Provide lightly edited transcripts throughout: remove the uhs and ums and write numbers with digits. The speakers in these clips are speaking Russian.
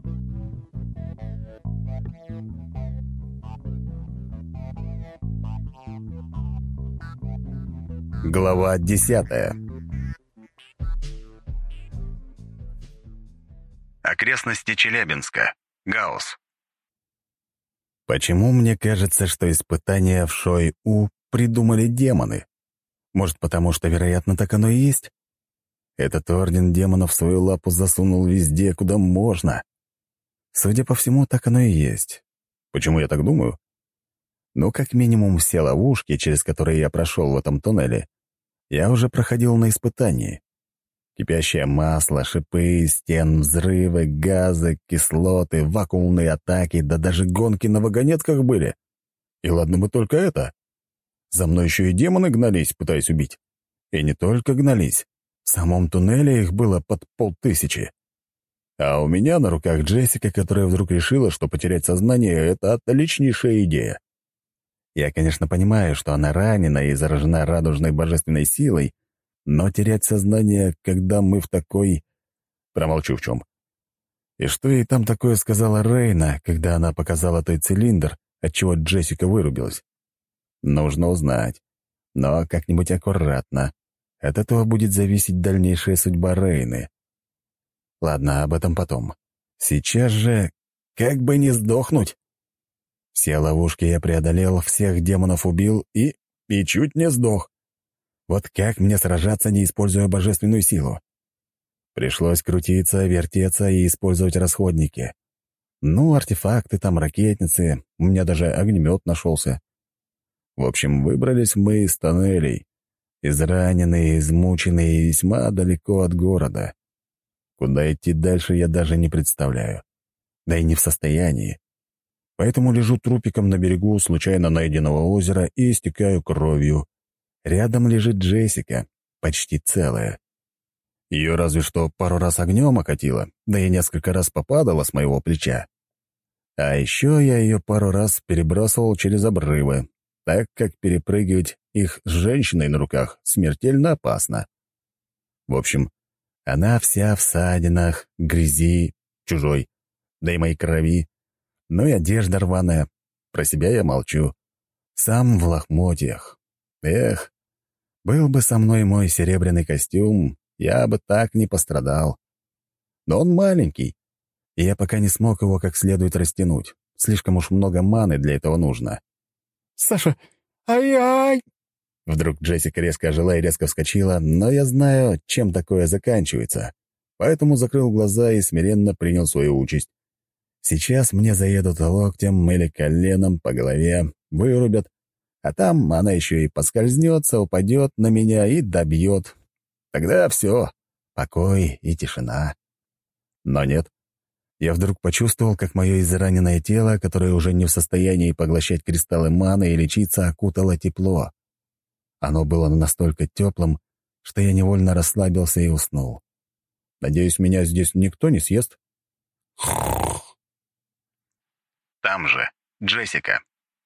Глава 10. Окрестности Челябинска. Гаусс. Почему мне кажется, что испытания в Шой-У придумали демоны? Может, потому что, вероятно, так оно и есть? Этот орден демонов свою лапу засунул везде, куда можно. Судя по всему, так оно и есть. Почему я так думаю? Ну, как минимум, все ловушки, через которые я прошел в этом туннеле, я уже проходил на испытании. Кипящее масло, шипы, стен, взрывы, газы, кислоты, вакуумные атаки, да даже гонки на вагонетках были. И ладно бы только это. За мной еще и демоны гнались, пытаясь убить. И не только гнались. В самом туннеле их было под 5000. А у меня на руках Джессика, которая вдруг решила, что потерять сознание — это отличнейшая идея. Я, конечно, понимаю, что она ранена и заражена радужной божественной силой, но терять сознание, когда мы в такой... Промолчу в чем. И что ей там такое сказала Рейна, когда она показала той цилиндр, отчего Джессика вырубилась? Нужно узнать. Но как-нибудь аккуратно. От этого будет зависеть дальнейшая судьба Рейны. Ладно, об этом потом. Сейчас же... Как бы не сдохнуть! Все ловушки я преодолел, всех демонов убил и чуть не сдох. Вот как мне сражаться, не используя божественную силу? Пришлось крутиться, вертеться и использовать расходники. Ну, артефакты там, ракетницы, у меня даже огнемет нашелся. В общем, выбрались мы из тоннелей, израненные, измученные и весьма далеко от города. Куда идти дальше, я даже не представляю. Да и не в состоянии. Поэтому лежу трупиком на берегу случайно найденного озера и истекаю кровью. Рядом лежит Джессика, почти целая. Ее разве что пару раз огнем окатило, да и несколько раз попадала с моего плеча. А еще я ее пару раз перебрасывал через обрывы, так как перепрыгивать их с женщиной на руках смертельно опасно. В общем, она вся в ссадинах, грязи, чужой, да и моей крови. Ну и одежда рваная. Про себя я молчу. Сам в лохмотьях. Эх, был бы со мной мой серебряный костюм, я бы так не пострадал. Но он маленький, и я пока не смог его как следует растянуть. Слишком уж много маны для этого нужно. «Саша, ай-ай!» Вдруг Джессика резко ожила и резко вскочила, но я знаю, чем такое заканчивается. Поэтому закрыл глаза и смиренно принял свою участь. Сейчас мне заедут локтем или коленом по голове, вырубят, а там она еще и поскользнется, упадет на меня и добьет. Тогда все, покой и тишина. Но нет. Я вдруг почувствовал, как мое израненное тело, которое уже не в состоянии поглощать кристаллы маны и лечиться, окутало тепло. Оно было настолько теплым, что я невольно расслабился и уснул. Надеюсь, меня здесь никто не съест? Там же. Джессика.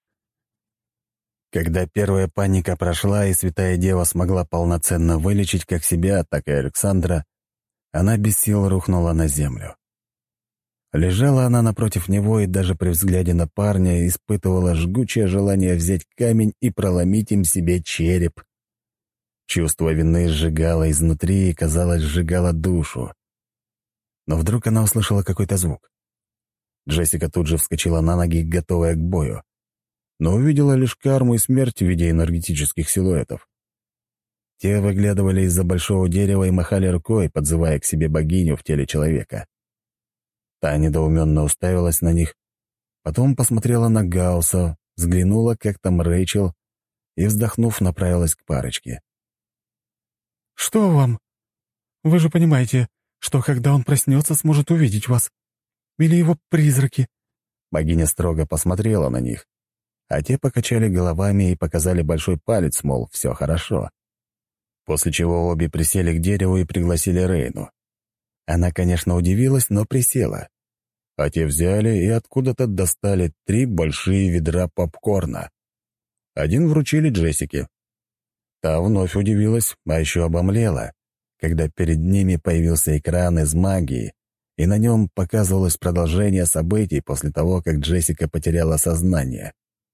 Когда первая паника прошла, и Святая Дева смогла полноценно вылечить как себя, так и Александра, она без сил рухнула на землю. Лежала она напротив него и даже при взгляде на парня испытывала жгучее желание взять камень и проломить им себе череп. Чувство вины сжигало изнутри и, казалось, сжигало душу. Но вдруг она услышала какой-то звук. Джессика тут же вскочила на ноги, готовая к бою, но увидела лишь карму и смерть в виде энергетических силуэтов. Те выглядывали из-за большого дерева и махали рукой, подзывая к себе богиню в теле человека. Та недоуменно уставилась на них, потом посмотрела на Гаусса, взглянула, как там Рэйчел, и, вздохнув, направилась к парочке. «Что вам? Вы же понимаете, что когда он проснется, сможет увидеть вас. Или его призраки?» Богиня строго посмотрела на них, а те покачали головами и показали большой палец, мол, все хорошо. После чего обе присели к дереву и пригласили Рейну. Она, конечно, удивилась, но присела. А те взяли и откуда-то достали 3 большие ведра попкорна. Один вручили Джессике. Та вновь удивилась, а еще обомлела, когда перед ними появился экран из магии, и на нем показывалось продолжение событий после того, как Джессика потеряла сознание.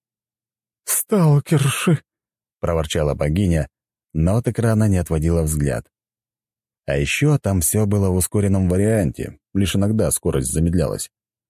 «Сталкерши!» — проворчала богиня, но от экрана не отводила взгляд. А еще там все было в ускоренном варианте, лишь иногда скорость замедлялась.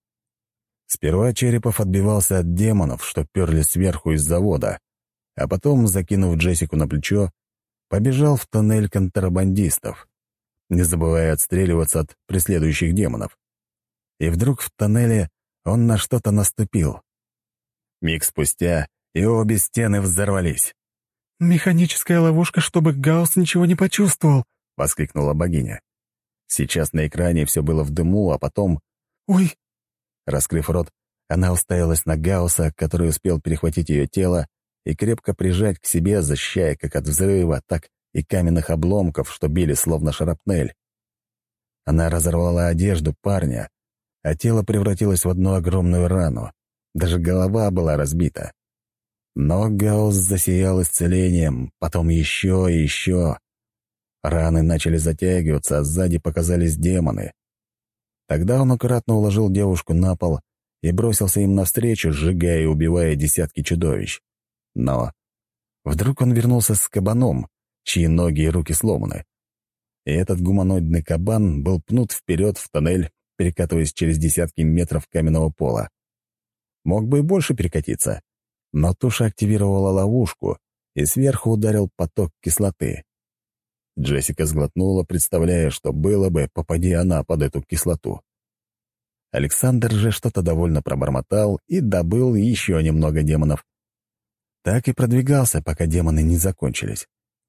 Сперва Черепов отбивался от демонов, что перли сверху из завода, а потом, закинув Джессику на плечо, побежал в тоннель контрабандистов, не забывая отстреливаться от преследующих демонов. И вдруг в тоннеле он на что-то наступил. Миг спустя и обе стены взорвались. «Механическая ловушка, чтобы Гаусс ничего не почувствовал!» — воскликнула богиня. Сейчас на экране все было в дыму, а потом... «Ой!» Раскрыв рот, она уставилась на Гаусса, который успел перехватить ее тело и крепко прижать к себе, защищая как от взрыва, так и каменных обломков, что били словно шрапнель. Она разорвала одежду парня, а тело превратилось в одну огромную рану. Даже голова была разбита. Но Гаусс засиял исцелением, потом еще и еще. Раны начали затягиваться, а сзади показались демоны. Тогда он аккуратно уложил девушку на пол и бросился им навстречу, сжигая и убивая десятки чудовищ. Но вдруг он вернулся с кабаном, чьи ноги и руки сломаны. И этот гуманоидный кабан был пнут вперед в тоннель, перекатываясь через десятки метров каменного пола. Мог бы и больше перекатиться, но туша активировала ловушку, и сверху ударил поток кислоты. Джессика сглотнула, представляя, что было бы, попади она под эту кислоту. Александр же что-то довольно пробормотал и добыл еще немного демонов. Так и продвигался, пока демоны не закончились.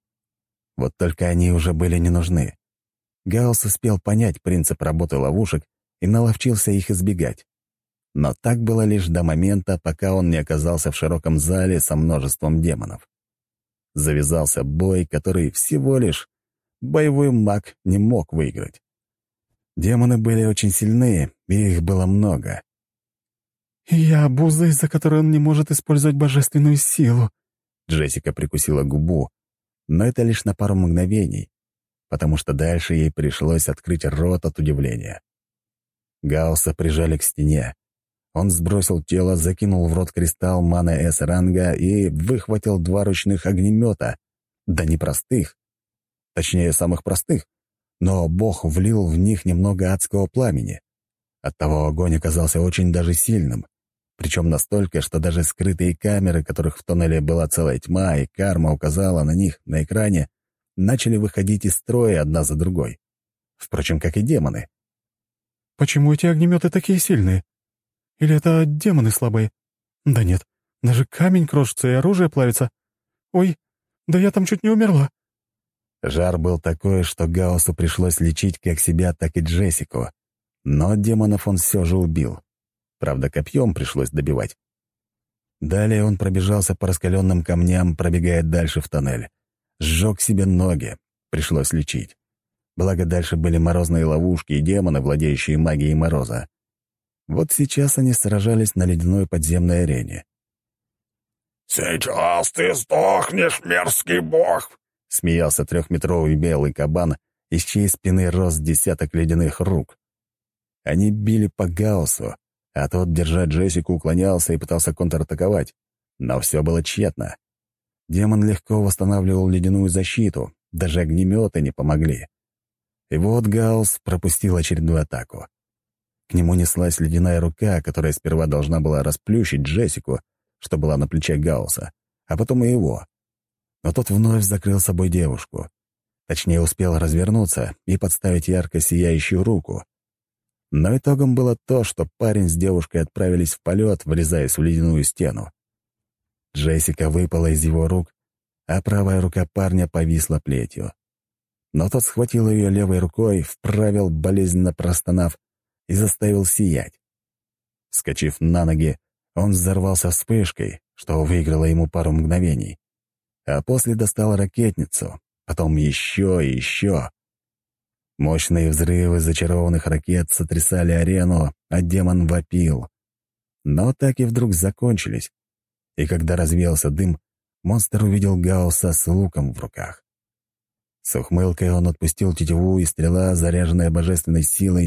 Вот только они уже были не нужны. Гаусс успел понять принцип работы ловушек и наловчился их избегать. Но так было лишь до момента, пока он не оказался в широком зале со множеством демонов. Завязался бой, который всего лишь боевой маг не мог выиграть. Демоны были очень сильны, и их было много. «Я обуза, из-за которой он не может использовать божественную силу». Джессика прикусила губу, но это лишь на пару мгновений, потому что дальше ей пришлось открыть рот от удивления. Гаусса прижали к стене. Он сбросил тело, закинул в рот кристалл маны С-ранга и выхватил 2 ручных огнемета. Да не простых. Точнее, самых простых. Но Бог влил в них немного адского пламени. Оттого огонь оказался очень даже сильным. Причем настолько, что даже скрытые камеры, которых в тоннеле была целая тьма, и карма указала на них на экране, начали выходить из строя одна за другой. Впрочем, как и демоны. «Почему эти огнеметы такие сильные? Или это демоны слабые? Да нет, даже камень крошится и оружие плавится. Ой, да я там чуть не умерла». Жар был такой, что Гауссу пришлось лечить как себя, так и Джессику. Но демонов он все же убил. Правда, копьем пришлось добивать. Далее он пробежался по раскаленным камням, пробегая дальше в тоннель. Сжег себе ноги. Пришлось лечить. Благо, дальше были морозные ловушки и демоны, владеющие магией мороза. Вот сейчас они сражались на ледяной подземной арене. «Сейчас ты сдохнешь, мерзкий бог!» — смеялся 3-метровый белый кабан, из чьей спины рос десяток ледяных рук. Они били по Гауссу, а тот, держа Джессику, уклонялся и пытался контратаковать. Но все было тщетно. Демон легко восстанавливал ледяную защиту, даже огнеметы не помогли. И вот Гаусс пропустил очередную атаку. К нему неслась ледяная рука, которая сперва должна была расплющить Джессику, что была на плече Гаусса, а потом и его. Но тот вновь закрыл собой девушку. Точнее, успел развернуться и подставить ярко сияющую руку. Но итогом было то, что парень с девушкой отправились в полет, врезаясь в ледяную стену. Джессика выпала из его рук, а правая рука парня повисла плетью. Но тот схватил ее левой рукой, вправил, болезненно простонав, и заставил сиять. Вскочив на ноги, он взорвался вспышкой, что выиграло ему пару мгновений. А после достал ракетницу, потом еще и еще. Мощные взрывы зачарованных ракет сотрясали арену, а демон вопил. Но так и вдруг закончились. И когда развеялся дым, монстр увидел Гаусса с луком в руках. С ухмылкой он отпустил тетиву, и стрела, заряженная божественной силой,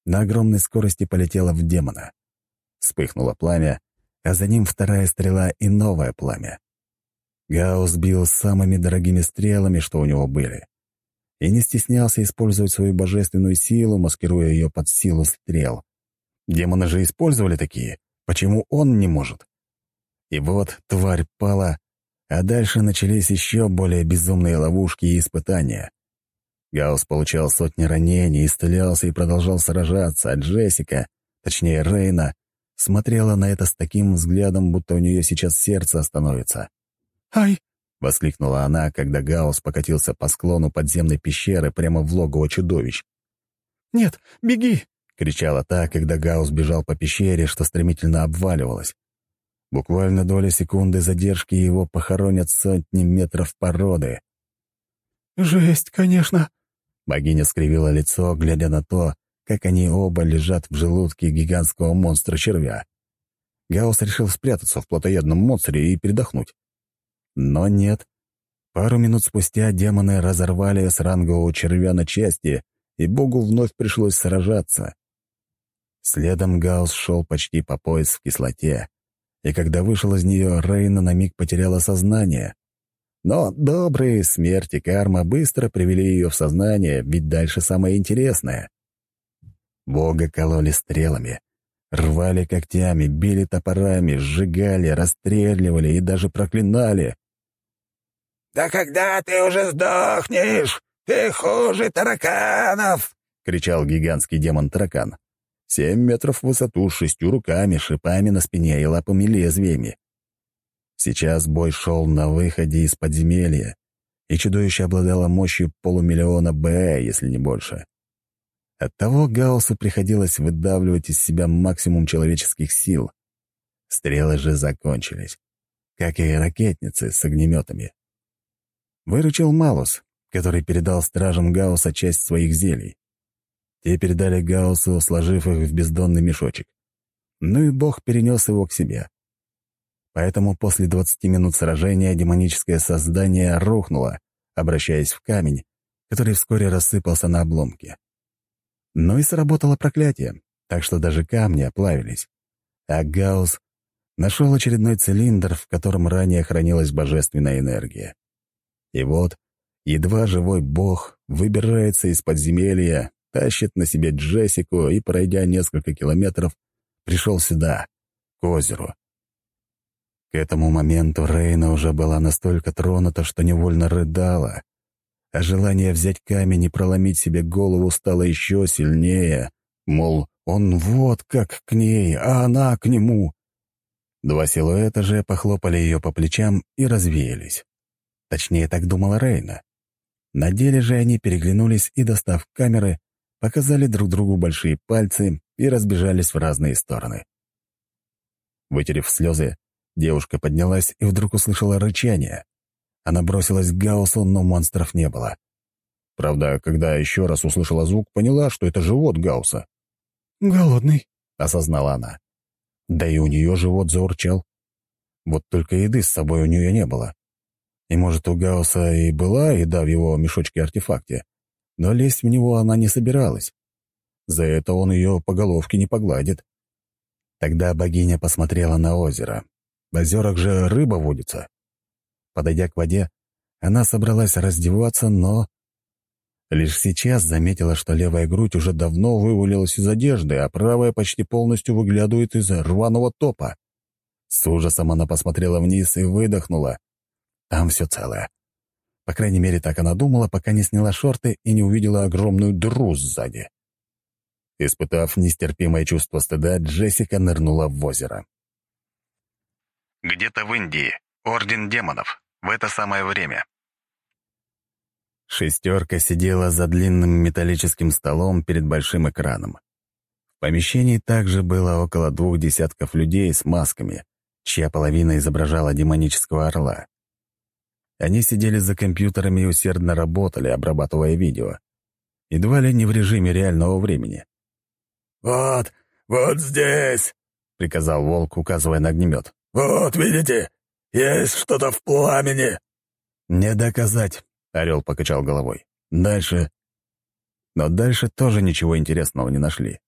на огромной скорости полетела в демона. Вспыхнуло пламя, а за ним вторая стрела и новое пламя. Гаусс бил самыми дорогими стрелами, что у него были, и не стеснялся использовать свою божественную силу, маскируя ее под силу стрел. Демоны же использовали такие, почему он не может? И вот тварь пала, а дальше начались еще более безумные ловушки и испытания. Гаусс получал сотни ранений, исцелялся и продолжал сражаться, а Джессика, точнее Рейна, смотрела на это с таким взглядом, будто у нее сейчас сердце остановится. «Ай!» — воскликнула она, когда Гаусс покатился по склону подземной пещеры прямо в логово чудовищ. «Нет, беги!» — кричала та, когда Гаусс бежал по пещере, что стремительно обваливалась. Буквально доля секунды задержки его похоронят сотни метров породы. «Жесть, конечно!» Богиня скривила лицо, глядя на то, как они оба лежат в желудке гигантского монстра-червя. Гаусс решил спрятаться в плотоядном монстре и передохнуть. Но нет. Пару минут спустя демоны разорвали срангового червя на части, и богу вновь пришлось сражаться. Следом Гаусс шел почти по пояс в кислоте, и когда вышел из нее, Рейна на миг потеряла сознание. Но добрые смерть и карма быстро привели ее в сознание, ведь дальше самое интересное. Бога кололи стрелами, рвали когтями, били топорами, сжигали, расстреливали и даже проклинали. «Да когда ты уже сдохнешь? Ты хуже тараканов!» — кричал гигантский демон-таракан. 7 метров в высоту, с 6 руками, шипами на спине и лапами-лезвиями. Сейчас бой шел на выходе из подземелья, и чудовище обладало мощью 500 000 БЭ, если не больше. Оттого Гауссу приходилось выдавливать из себя максимум человеческих сил. Стрелы же закончились, как и ракетницы с огнеметами. Выручил Малус, который передал стражам Гаусса часть своих зелий. Те передали Гауссу, сложив их в бездонный мешочек. Ну и бог перенес его к себе. Поэтому после 20 минут сражения демоническое создание рухнуло, обращаясь в камень, который вскоре рассыпался на обломки. Ну и сработало проклятие, так что даже камни оплавились. А Гаусс нашел очередной цилиндр, в котором ранее хранилась божественная энергия. И вот, едва живой бог выбирается из подземелья, тащит на себе Джессику и, пройдя несколько километров, пришел сюда, к озеру. К этому моменту Рейна уже была настолько тронута, что невольно рыдала, а желание взять камень и проломить себе голову стало еще сильнее, мол, он вот как к ней, а она к нему. Два силуэта же похлопали ее по плечам и развеялись. Точнее, так думала Рейна. На деле же они переглянулись и, достав камеры, показали друг другу большие пальцы и разбежались в разные стороны. Вытерев слезы, девушка поднялась и вдруг услышала рычание. Она бросилась к Гауссу, но монстров не было. Правда, когда еще раз услышала звук, поняла, что это живот Гаусса. «Голодный», — осознала она. Да и у нее живот заурчал. Вот только еды с собой у нее не было. И, может, у Гаусса и была еда в его мешочке-артефакте, но лезть в него она не собиралась. За это он ее по головке не погладит. Тогда богиня посмотрела на озеро. В озерах же рыба водится. Подойдя к воде, она собралась раздеваться, но... Лишь сейчас заметила, что левая грудь уже давно вывалилась из одежды, а правая почти полностью выглядывает из рваного топа. С ужасом она посмотрела вниз и выдохнула. Там все целое. По крайней мере, так она думала, пока не сняла шорты и не увидела огромную дыру сзади. Испытав нестерпимое чувство стыда, Джессика нырнула в озеро. Где-то в Индии. Орден демонов. В это самое время. Шестерка сидела за длинным металлическим столом перед большим экраном. В помещении также было около 2 десятков людей с масками, чья половина изображала демонического орла. Они сидели за компьютерами и усердно работали, обрабатывая видео. Едва ли не в режиме реального времени. «Вот здесь!» — приказал волк, указывая на огнемет. «Вот, видите? Есть что-то в пламени!» «Не доказать!» — орел покачал головой. «Дальше...» Но дальше тоже ничего интересного не нашли.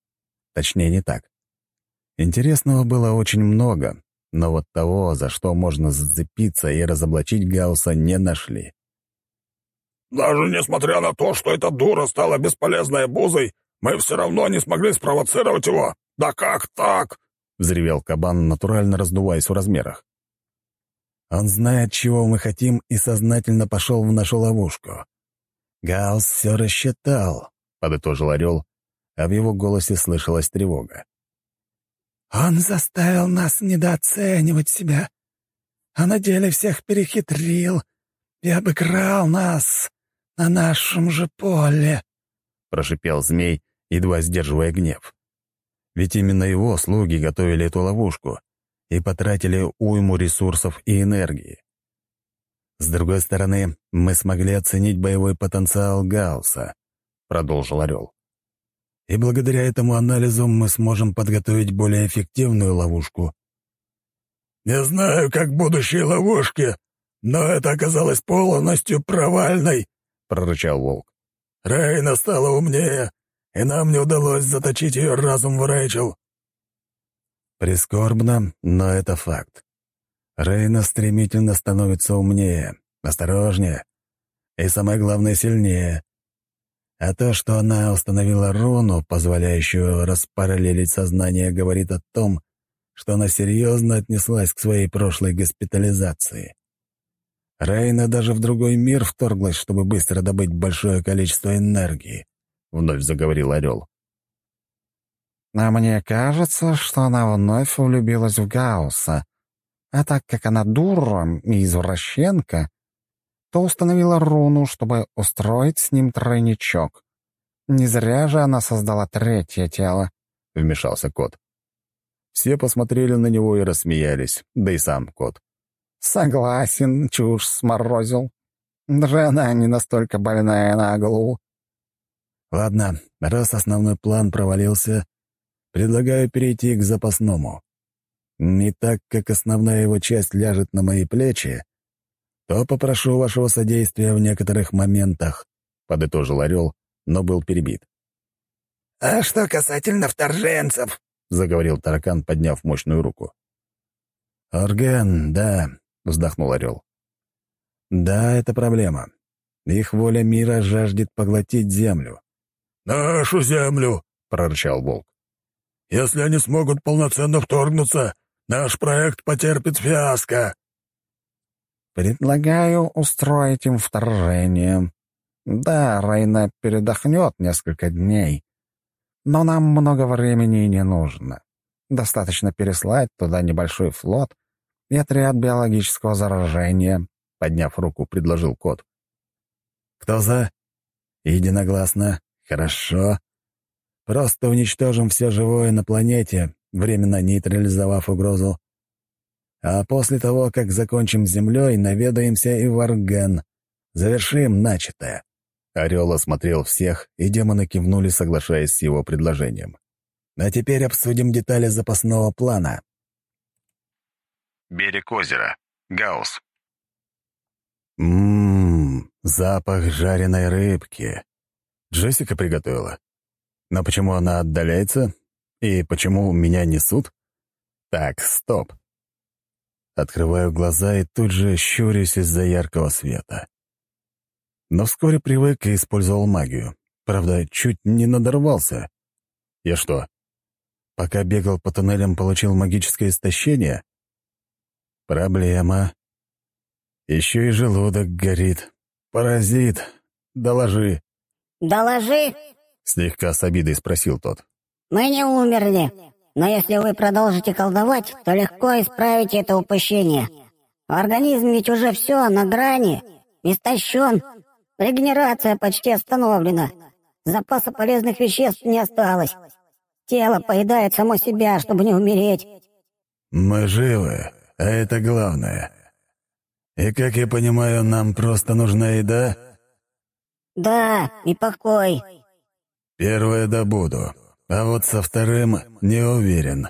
Точнее, не так. Интересного было очень много, но вот того, за что можно зацепиться и разоблачить Гаусса, не нашли. «Даже несмотря на то, что эта дура стала бесполезной обузой, мы все равно не смогли спровоцировать его. Да как так?» — взревел кабан, натурально раздуваясь в размерах. «Он знает, чего мы хотим, и сознательно пошел в нашу ловушку. Гаусс все рассчитал», — подытожил орел, а в его голосе слышалась тревога. «Он заставил нас недооценивать себя, а на деле всех перехитрил и обыграл нас на нашем же поле», — прошипел змей, едва сдерживая гнев. Ведь именно его слуги готовили эту ловушку и потратили уйму ресурсов и энергии. «С другой стороны, мы смогли оценить боевой потенциал Гаусса», — продолжил орел. «И благодаря этому анализу мы сможем подготовить более эффективную ловушку». «Не знаю, как будущие ловушки, но это оказалось полностью провальной», — прорычал волк. «Рейна стала умнее, и нам не удалось заточить ее разум в Рэйчел». Прискорбно, но это факт. Рейна стремительно становится умнее, осторожнее и, самое главное, сильнее. А то, что она установила руну, позволяющую распараллелить сознание, говорит о том, что она серьезно отнеслась к своей прошлой госпитализации. Рейна даже в другой мир вторглась, чтобы быстро добыть большое количество энергии, — вновь заговорил орел. А мне кажется, что она вновь влюбилась в Гаусса, а так как она дура и извращенка, то установила руну, чтобы устроить с ним тройничок. Не зря же она создала третье тело, — вмешался кот. Все посмотрели на него и рассмеялись, да и сам кот. Согласен, чушь сморозил. Даже она не настолько больная на голову. Ладно, раз основной план провалился, предлагаю перейти к запасному. Не так как основная его часть ляжет на мои плечи, то попрошу вашего содействия в некоторых моментах», — подытожил орел, но был перебит. «А что касательно вторженцев?» — заговорил таракан, подняв мощную руку. «Орген, да», — вздохнул орел. «Да, это проблема. Их воля мира жаждет поглотить землю». «Нашу землю!» — прорычал волк. «Если они смогут полноценно вторгнуться, наш проект потерпит фиаско». Предлагаю устроить им вторжение. Да, Рейна передохнет несколько дней, но нам много времени не нужно. Достаточно переслать туда небольшой флот и отряд биологического заражения», — подняв руку, предложил кот. «Кто за?» «Единогласно. Хорошо. Просто уничтожим все живое на планете, временно нейтрализовав угрозу. А после того, как закончим с Землей, наведаемся и в Орген. Завершим начатое». Орел осмотрел всех, и демоны кивнули, соглашаясь с его предложением. «А теперь обсудим детали запасного плана». Берег озера. Гаусс. Запах жареной рыбки. Джессика приготовила. Но почему она отдаляется? И почему меня несут? Так, стоп. Открываю глаза и тут же щурюсь из-за яркого света. Но вскоре привык и использовал магию. Правда, чуть не надорвался. Я что, пока бегал по туннелям, получил магическое истощение? Проблема. Еще и желудок горит. Паразит. Доложи. «Доложи?» — слегка с обидой спросил тот. «Мы не умерли, но если вы продолжите колдовать, то легко исправите это упущение. Организм ведь уже все на грани, истощен, регенерация почти остановлена, запаса полезных веществ не осталось. Тело поедает само себя, чтобы не умереть». «Мы живы, а это главное. И, как я понимаю, нам просто нужна еда?» «Да, и покой». «Первое добуду, а вот со вторым не уверен».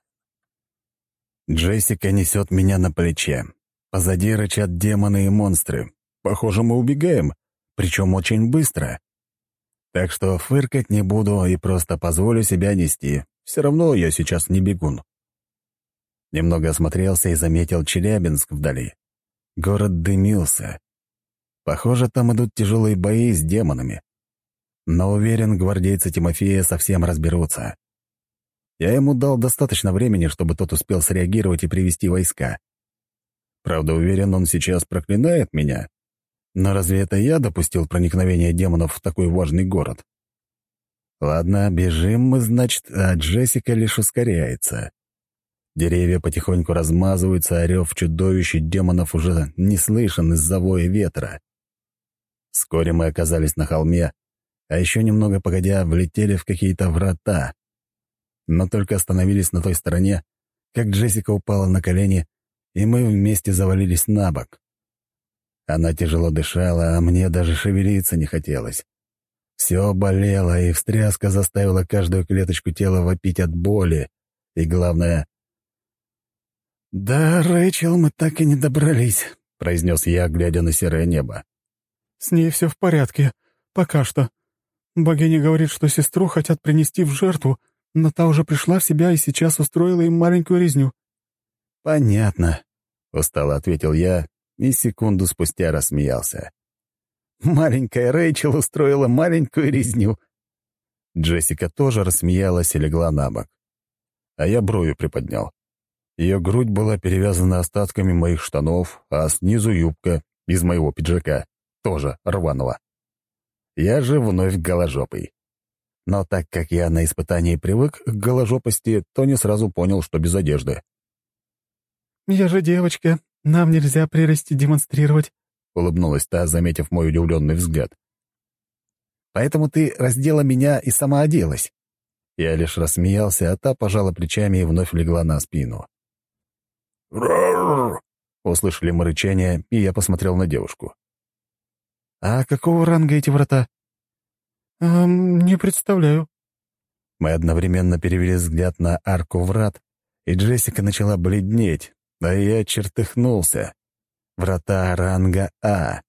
Джессика несет меня на плече. Позади рычат демоны и монстры. Похоже, мы убегаем, причем очень быстро. Так что фыркать не буду и просто позволю себя нести. Все равно я сейчас не бегун. Немного осмотрелся и заметил Челябинск вдали. Город дымился. Похоже, там идут тяжелые бои с демонами. Но уверен, гвардейцы Тимофея совсем разберутся. Я ему дал достаточно времени, чтобы тот успел среагировать и привести войска. Правда, уверен, он сейчас проклинает меня. Но разве это я допустил проникновение демонов в такой важный город? Ладно, бежим мы, значит, а Джессика лишь ускоряется. Деревья потихоньку размазываются, а рев чудовищ и демонов уже не слышен из-за воя ветра. Вскоре мы оказались на холме, а еще немного погодя влетели в какие-то врата. Но только остановились на той стороне, как Джессика упала на колени, и мы вместе завалились на бок. Она тяжело дышала, а мне даже шевелиться не хотелось. Все болело, и встряска заставила каждую клеточку тела вопить от боли. И главное... «Да, Рэйчел, мы так и не добрались», — произнес я, глядя на серое небо. «С ней все в порядке. Пока что. Богиня говорит, что сестру хотят принести в жертву, но та уже пришла в себя и сейчас устроила им маленькую резню». «Понятно», — устало ответил я и секунду спустя рассмеялся. «Маленькая Рэйчел устроила маленькую резню». Джессика тоже рассмеялась и легла на бок. А я бровью приподнял. Ее грудь была перевязана остатками моих штанов, а снизу юбка из моего пиджака, тоже рваного. Я же вновь голожопый. Но так как я на испытании привык к голожопости, то не сразу понял, что без одежды. «Я же девочка, нам нельзя прелести демонстрировать», — улыбнулась та, заметив мой удивленный взгляд. «Поэтому ты раздела меня и сама оделась». Я лишь рассмеялся, а та пожала плечами и вновь легла на спину. «Рррр!» — услышали мы рычание, и я посмотрел на девушку. «А какого ранга эти врата?» «Не представляю». Мы одновременно перевели взгляд на арку врат, и Джессика начала бледнеть, а я чертыхнулся. Врата ранга А.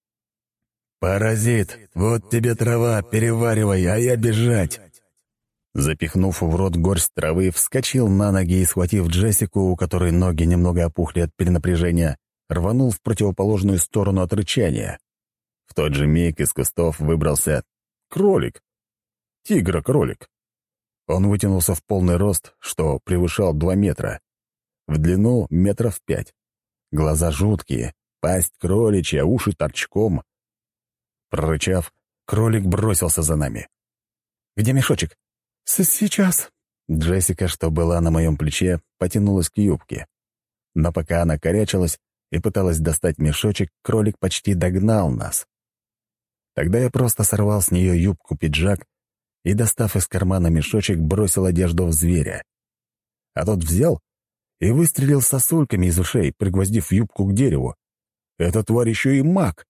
«Паразит, вот тебе трава, переваривай, а я бежать!» Запихнув в рот горсть травы, вскочил на ноги и, схватив Джессику, у которой ноги немного опухли от перенапряжения, рванул в противоположную сторону от рычания. В тот же миг из кустов выбрался кролик. Тигр-кролик. Он вытянулся в полный рост, что превышал 2 метра. В длину 5 метров. Глаза жуткие, пасть кроличья, уши торчком. Прорычав, кролик бросился за нами. «Где мешочек?» «Сейчас». Джессика, что была на моем плече, потянулась к юбке. Но пока она корячилась и пыталась достать мешочек, кролик почти догнал нас. Тогда я просто сорвал с нее юбку-пиджак и, достав из кармана мешочек, бросил одежду в зверя. А тот взял и выстрелил сосульками из ушей, пригвоздив юбку к дереву. Эта тварь еще и маг.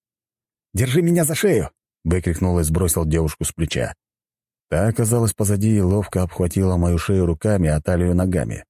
«Держи меня за шею!» — выкрикнул и сбросил девушку с плеча. Та оказалась позади и ловко обхватила мою шею руками, а талию ногами.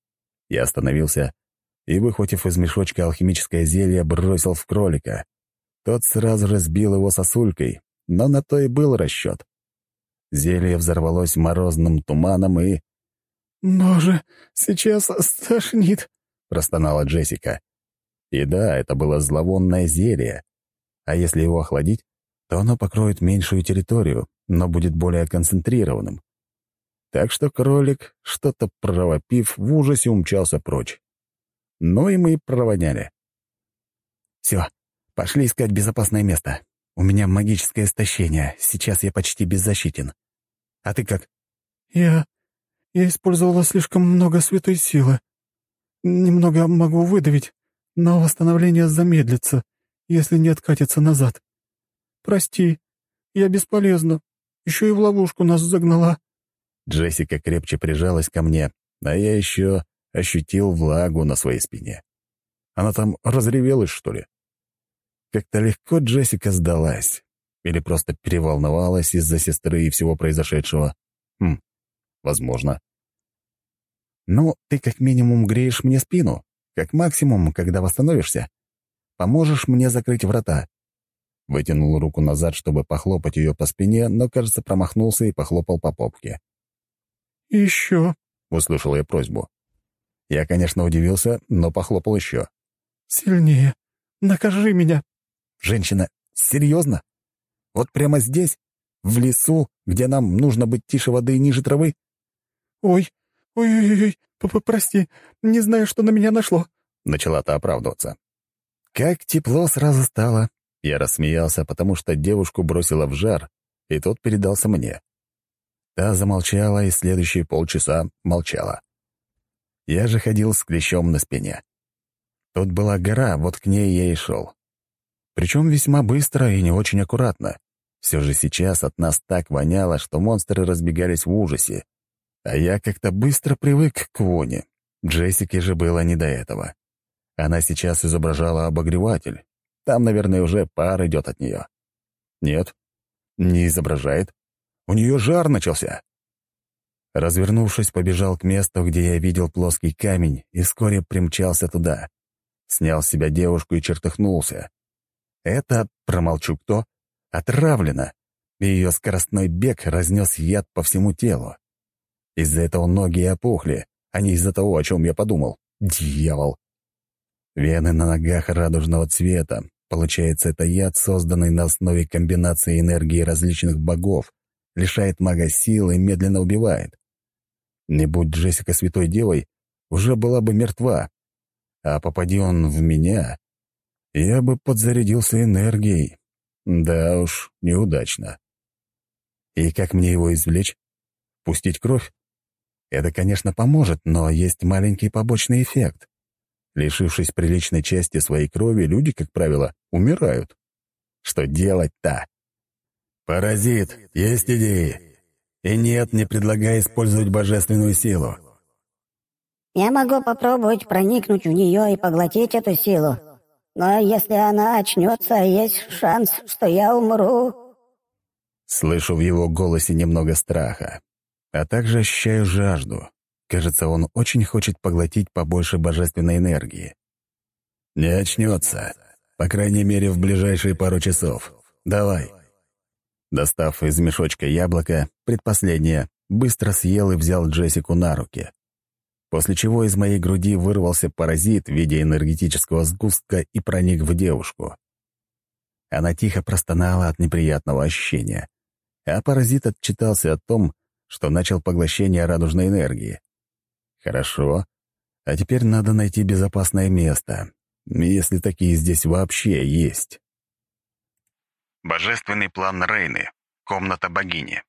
Я остановился и, выхватив из мешочка алхимическое зелье, бросил в кролика. Тот сразу же сбил его сосулькой, но на то и был расчет. Зелье взорвалось морозным туманом и... «Боже, сейчас стошнит», — простонала Джессика. И да, это было зловонное зелье. А если его охладить, то оно покроет меньшую территорию, но будет более концентрированным. Так что кролик, что-то провопив, в ужасе умчался прочь. Ну и мы провоняли. «Все, пошли искать безопасное место. У меня магическое истощение, сейчас я почти беззащитен. А ты как?» Я использовала слишком много святой силы. Немного могу выдавить, но восстановление замедлится, если не откатится назад. Прости, я бесполезна. Еще и в ловушку нас загнала». Джессика крепче прижалась ко мне, а я еще ощутил влагу на своей спине. Она там разревелась, что ли? Как-то легко Джессика сдалась. Или просто переволновалась из-за сестры и всего произошедшего. Возможно. «Ну, ты как минимум греешь мне спину. Как максимум, когда восстановишься, поможешь мне закрыть врата. Вытянул руку назад, чтобы похлопать ее по спине, но, кажется, промахнулся и похлопал по попке. «Еще», — услышал я просьбу. Я, конечно, удивился, но похлопал еще. «Сильнее. Накажи меня». «Женщина, серьезно? Вот прямо здесь? В лесу, где нам нужно быть тише воды и ниже травы?» Ой, прости, не знаю, что на меня нашло», — начала-то оправдываться. Как тепло сразу стало. Я рассмеялся, потому что девушку бросила в жар, и тот передался мне. Та замолчала, и следующие полчаса молчала. Я же ходил с клещом на спине. Тут была гора, вот к ней я и шел. Причем весьма быстро и не очень аккуратно. Все же сейчас от нас так воняло, что монстры разбегались в ужасе. А я как-то быстро привык к воне. Джессике же было не до этого. Она сейчас изображала обогреватель. Там, наверное, уже пар идет от нее. Нет, не изображает. У нее жар начался. Развернувшись, побежал к месту, где я видел плоский камень, и вскоре примчался туда. Снял с себя девушку и чертыхнулся. Это, промолчу кто, отравлено, и ее скоростной бег разнес яд по всему телу. Из-за этого ноги опухли, а не из-за того, о чем я подумал. Дьявол! Вены на ногах радужного цвета. Получается, это яд, созданный на основе комбинации энергии различных богов, лишает мага силы и медленно убивает. Не будь Джессика святой девой, уже была бы мертва. А попади он в меня, я бы подзарядился энергией. Да уж, неудачно. И как мне его извлечь? Пустить кровь? Это, конечно, поможет, но есть маленький побочный эффект. Лишившись приличной части своей крови, люди, как правило, умирают. Что делать-то? «Паразит, есть идеи? И нет, не предлагай использовать божественную силу». Я могу попробовать проникнуть в нее и поглотить эту силу. Но если она очнется, есть шанс, что я умру. Слышу в его голосе немного страха, а также ощущаю жажду. Кажется, он очень хочет поглотить побольше божественной энергии. «Не очнется. По крайней мере, в ближайшие пару часов. Давай». Достав из мешочка яблоко, предпоследнее, быстро съел и взял Джессику на руки. После чего из моей груди вырвался паразит в виде энергетического сгустка и проник в девушку. Она тихо простонала от неприятного ощущения, а паразит отчитался о том, что начал поглощение радужной энергии. Хорошо. А теперь надо найти безопасное место, если такие здесь вообще есть. Божественный план Рейны. Комната богини.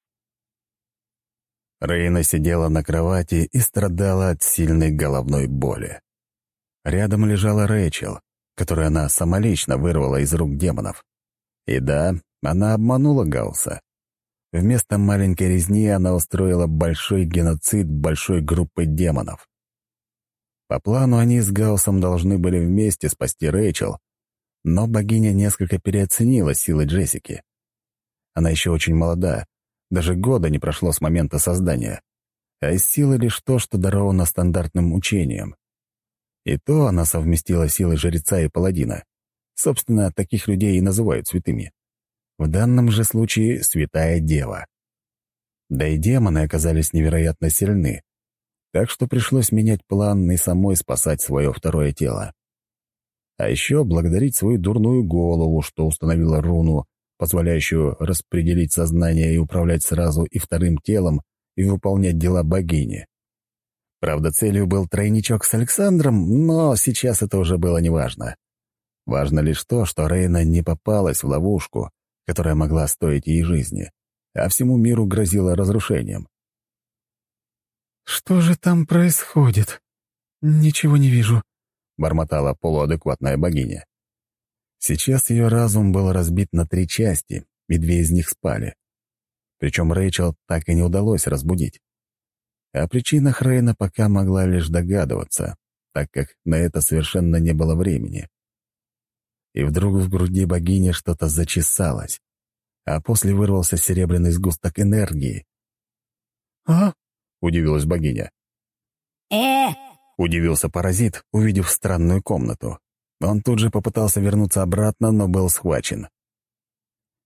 Рейна сидела на кровати и страдала от сильной головной боли. Рядом лежала Рэйчел, которую она самолично вырвала из рук демонов. И да, она обманула Гаусса. Вместо маленькой резни она устроила большой геноцид большой группы демонов. По плану они с Гауссом должны были вместе спасти Рэйчел, но богиня несколько переоценила силы Джессики. Она еще очень молода, даже года не прошло с момента создания, а из силы лишь то, что даровано стандартным учением. И то она совместила силы жреца и паладина. Собственно, таких людей и называют святыми. В данном же случае святая дева. Да и демоны оказались невероятно сильны, так что пришлось менять план и самой спасать свое второе тело. А еще благодарить свою дурную голову, что установила руну, позволяющую распределить сознание и управлять сразу и вторым телом, и выполнять дела богини. Правда, целью был тройничок с Александром, но сейчас это уже было неважно. Важно лишь то, что Рейна не попалась в ловушку, которая могла стоить ей жизни, а всему миру грозила разрушением. «Что же там происходит? Ничего не вижу», — бормотала полуадекватная богиня. Сейчас ее разум был разбит на 3 части, и 2 из них спали. Причем Рэйчел так и не удалось разбудить. О причинах Рейна пока могла лишь догадываться, так как на это совершенно не было времени. И вдруг в груди богини что-то зачесалось, а после вырвался серебряный сгусток энергии. «А?» — удивилась богиня. Удивился паразит, увидев странную комнату. Он тут же попытался вернуться обратно, но был схвачен.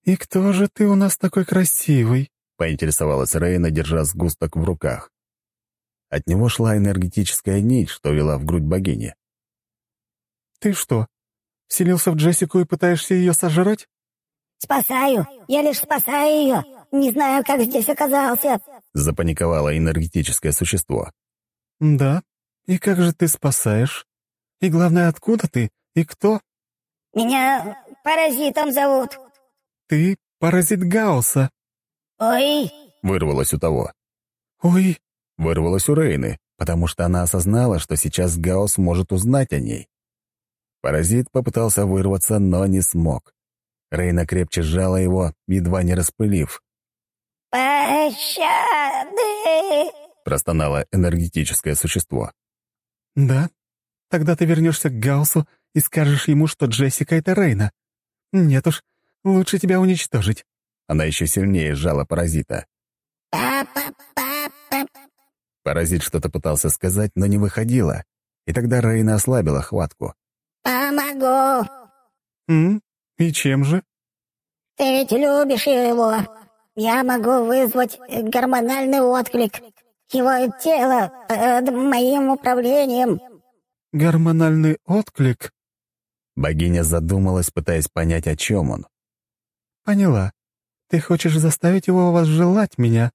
«И кто же ты у нас такой красивый?» — поинтересовалась Рейна, держа сгусток в руках. От него шла энергетическая нить, что вела в грудь богини. «Ты что, вселился в Джессику и пытаешься ее сожрать?» «Спасаю! Я лишь спасаю ее! Не знаю, как здесь оказался!» — запаниковало энергетическое существо. «Да? И как же ты спасаешь? И главное, откуда ты и кто?» «Меня паразитом зовут». «Ты паразит Гаусса». «Ой!» — вырвалось у того. «Ой!» — вырвалось у Рейны, потому что она осознала, что сейчас Гаусс может узнать о ней. Паразит попытался вырваться, но не смог. Рейна крепче сжала его, едва не распылив. «Пощады!» — простонало энергетическое существо. «Да? Тогда ты вернешься к Гауссу и скажешь ему, что Джессика — это Рейна. Нет уж, лучше тебя уничтожить». Она еще сильнее сжала паразита. «Па-па-па-па!» Паразит что-то пытался сказать, но не выходило, и тогда Рейна ослабила хватку. «Помогу! И чем же?» Ты ведь любишь его. Я могу вызвать гормональный отклик. Его тело под моим управлением». «Гормональный отклик?» Богиня задумалась, пытаясь понять, о чем он. «Поняла. Ты хочешь заставить его возжелать меня?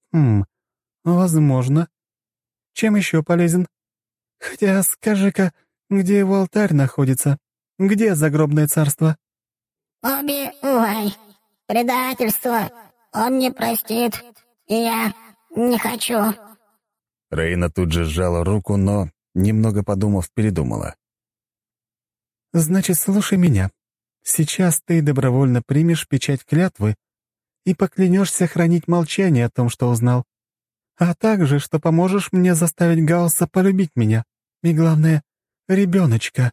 Возможно. Чем еще полезен? Хотя скажи-ка, где его алтарь находится? Где загробное царство?» «Убивай! Предательство! Он не простит, и я не хочу». Рейна тут же сжала руку, но, немного подумав, передумала. «Значит, слушай меня. Сейчас ты добровольно примешь печать клятвы и поклянешься хранить молчание о том, что узнал, а также, что поможешь мне заставить Гаусса полюбить меня. И главное, ребеночка.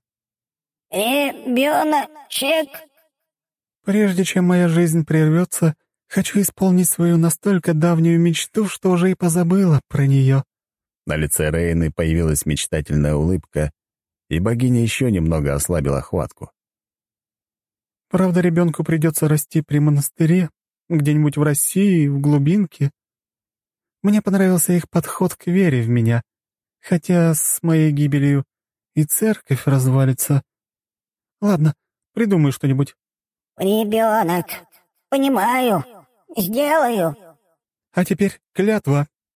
«Ребеночек!» Прежде чем моя жизнь прервется, хочу исполнить свою настолько давнюю мечту, что уже и позабыла про нее». На лице Рейны появилась мечтательная улыбка, и богиня еще немного ослабила хватку. «Правда, ребенку придется расти при монастыре, где-нибудь в России, в глубинке. Мне понравился их подход к вере в меня, хотя с моей гибелью и церковь развалится. Ладно, придумай что-нибудь». «Ребенок. Понимаю. Сделаю». «А теперь клятва».